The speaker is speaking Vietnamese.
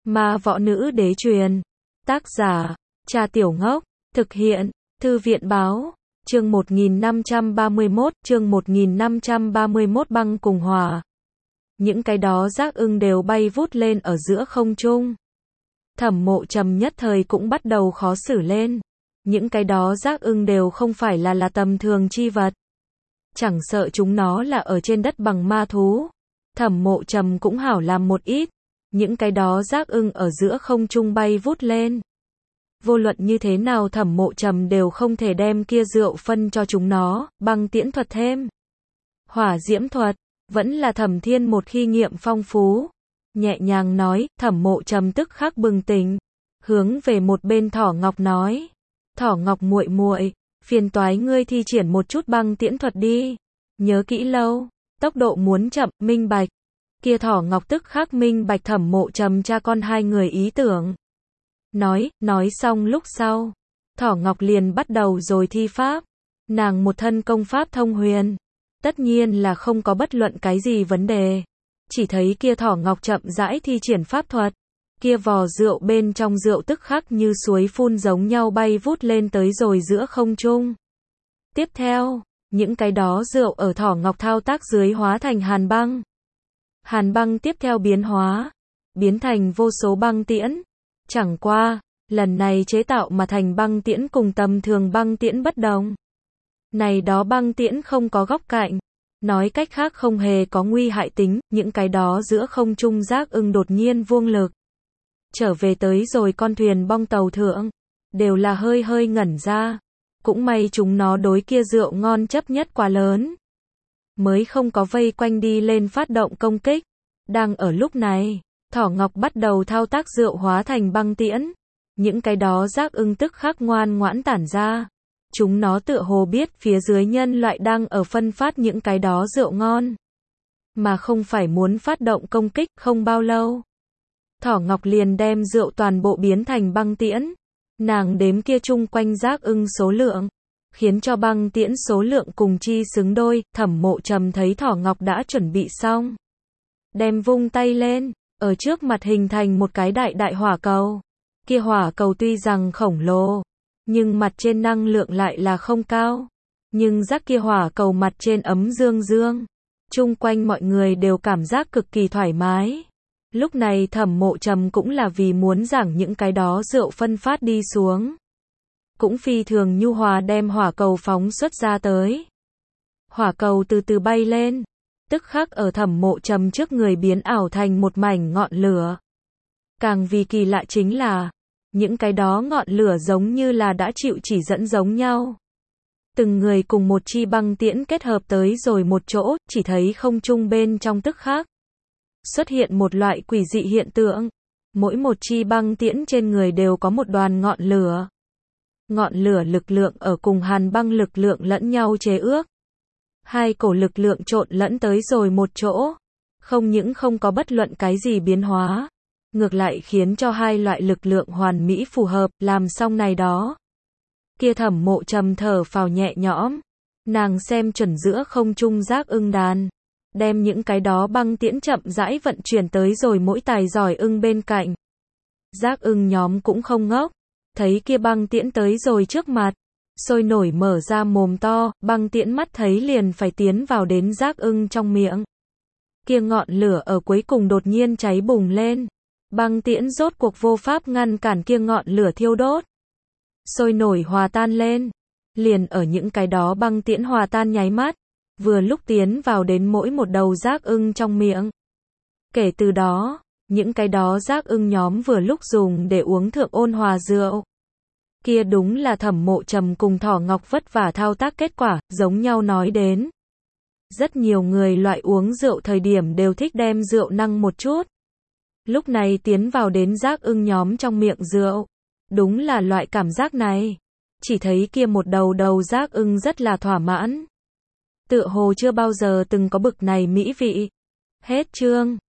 Ma võ nữ đế truyền. Tác giả, Trà Tiểu Ngốc. Thực hiện, Thư viện báo. Chương 1531, băng cùng hỏa. Những cái đó giác ưng đều bay vút lên ở giữa không trung. Thẩm Mộ Trầm nhất thời cũng bắt đầu khó xử lên. Những cái đó giác ưng đều không phải là tầm thường chi vật. Chẳng sợ chúng nó là ở trên đất bằng ma thú. Thẩm Mộ Trầm cũng hảo làm một ít. Những cái đó giác ưng ở giữa không trung bay vút lên. Vô luận như thế nào Thẩm Mộ Trầm đều không thể đem kia rượu phân cho chúng nó, băng tiễn thuật thêm. Hỏa diễm thuật, vẫn là Thẩm Thiên một khi nghiệm phong phú. Nhẹ nhàng nói, Thẩm Mộ Trầm tức khắc bừng tỉnh. Hướng về một bên Thỏ Ngọc nói. Thỏ Ngọc muội muội, phiền toái ngươi thi triển một chút băng tiễn thuật đi. Nhớ kỹ lâu, tốc độ muốn chậm, minh bạch. Kia Thỏ Ngọc tức khắc minh bạch Thẩm Mộ Trầm cha con hai người ý tưởng. Nói xong lúc sau, Thỏ Ngọc liền bắt đầu rồi thi pháp. Nàng một thân công pháp thông huyền, tất nhiên là không có bất luận cái gì vấn đề. Chỉ thấy kia Thỏ Ngọc chậm rãi thi triển pháp thuật, kia vò rượu bên trong rượu tức khắc như suối phun giống nhau bay vút lên tới rồi giữa không trung. Tiếp theo, những cái đó rượu ở Thỏ Ngọc thao tác dưới hóa thành hàn băng. Hàn băng tiếp theo biến hóa, biến thành vô số băng tiễn. Chẳng qua, lần này chế tạo mà thành băng tiễn cùng tầm thường băng tiễn bất đồng. Này đó băng tiễn không có góc cạnh, nói cách khác không hề có nguy hại tính, những cái đó giữa không trung giác ưng đột nhiên vuông lực. Trở về tới rồi con thuyền bong tàu thượng, đều là hơi ngẩn ra. Cũng may chúng nó đối kia rượu ngon chấp nhất quá lớn. Mới không có vây quanh đi lên phát động công kích. Đang ở lúc này, Thỏ Ngọc bắt đầu thao tác rượu hóa thành băng tiễn. Những cái đó giác ưng tức khắc ngoan ngoãn tản ra. Chúng nó tựa hồ biết phía dưới nhân loại đang ở phân phát những cái đó rượu ngon. Mà không phải muốn phát động công kích. Không bao lâu, Thỏ Ngọc liền đem rượu toàn bộ biến thành băng tiễn. Nàng đếm kia chung quanh giác ưng số lượng, khiến cho băng tiễn số lượng cùng chi xứng đôi. Thẩm Mộ Trầm thấy Thỏ Ngọc đã chuẩn bị xong, đem vung tay lên, ở trước mặt hình thành một cái đại hỏa cầu. Kia hỏa cầu tuy rằng khổng lồ, nhưng mặt trên năng lượng lại là không cao. Nhưng rắc kia hỏa cầu mặt trên ấm dương dương. Chung quanh mọi người đều cảm giác cực kỳ thoải mái. Lúc này Thẩm Mộ Trầm cũng là vì muốn giảng những cái đó rượu phân phát đi xuống. Cũng phi thường nhu hòa đem hỏa cầu phóng xuất ra tới. Hỏa cầu từ từ bay lên, tức khắc ở Thẩm Mộ Trầm trước người biến ảo thành một mảnh ngọn lửa. Càng vì kỳ lạ chính là, những cái đó ngọn lửa giống như là đã chịu chỉ dẫn giống nhau. Từng người cùng một chi băng tiễn kết hợp tới rồi một chỗ, chỉ thấy không trung bên trong tức khắc xuất hiện một loại quỷ dị hiện tượng. Mỗi một chi băng tiễn trên người đều có một đoàn ngọn lửa. Ngọn lửa lực lượng ở cùng hàn băng lực lượng lẫn nhau chế ước. Hai cổ lực lượng trộn lẫn tới rồi một chỗ. Không những không có bất luận cái gì biến hóa, ngược lại khiến cho hai loại lực lượng hoàn mỹ phù hợp. Làm xong này đó, kia Thẩm Mộ Trầm thở phào nhẹ nhõm. Nàng xem chuẩn giữa không trung giác ưng đàn, đem những cái đó băng tiễn chậm rãi vận chuyển tới rồi mỗi tài giỏi ưng bên cạnh. Giác ưng nhóm cũng không ngốc, thấy kia băng tiễn tới rồi trước mặt, sôi nổi mở ra mồm to. Băng tiễn mắt thấy liền phải tiến vào đến giác ưng trong miệng. Kia ngọn lửa ở cuối cùng đột nhiên cháy bùng lên. Băng tiễn rốt cuộc vô pháp ngăn cản kia ngọn lửa thiêu đốt. Sôi nổi hòa tan lên. Liền ở những cái đó băng tiễn hòa tan nháy mắt, vừa lúc tiến vào đến mỗi một đầu giác ưng trong miệng. Kể từ đó, những cái đó giác ưng nhóm vừa lúc dùng để uống thượng ôn hòa rượu. Kia đúng là Thẩm Mộ Trầm cùng Thỏ Ngọc vất vả thao tác kết quả, giống nhau nói đến. Rất nhiều người loại uống rượu thời điểm đều thích đem rượu năng một chút. Lúc này tiến vào đến giác ưng nhóm trong miệng rượu. Đúng là loại cảm giác này. Chỉ thấy kia một đầu giác ưng rất là thỏa mãn. Tựa hồ chưa bao giờ từng có bực này mỹ vị. Hết chương.